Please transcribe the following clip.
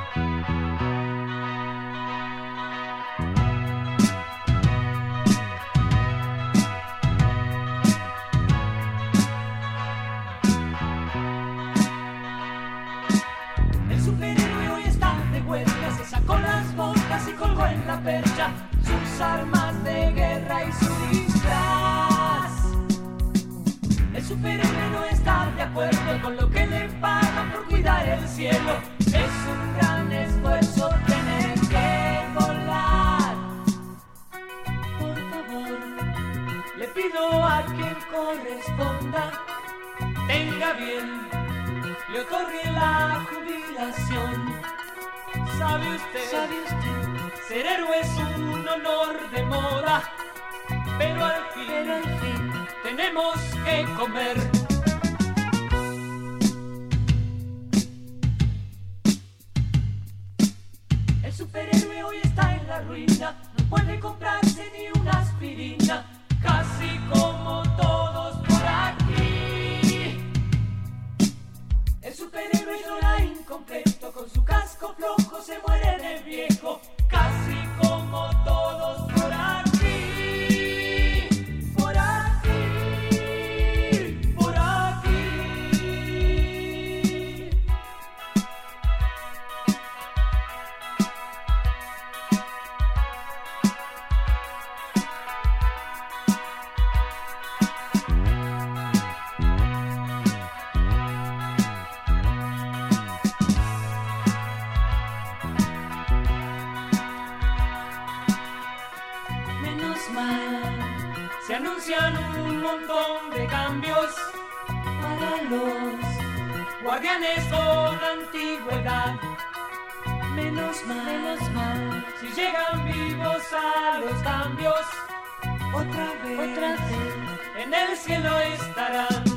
El superhéroe hoy está de vuelta, se sacó las botas y colgó en la percha sus armas de guerra y su disfraz. El superhéroe no está de acuerdo con lo que le pagan por cuidar el cielo. Es un gran esfuerzo tener que volar. Por favor, le pido a quien corresponda, tenga bien, le otorgue la jubilación. ¿Sabe usted? Ser héroe es un honor de moda, pero al fin tenemos que comer. El superhéroe hoy está en la ruina, no puede comprarse ni una aspirina, casi como todos por aquí. El superhéroe llora incompleto, con su casco flojo se muere de viejo, casi como todos por aquí. Por aquí, por aquí. Se anuncian un montón de cambios para los guardianes con antigüedad. Menos mal, si llegan vivos a los cambios, otra vez en el cielo estarán.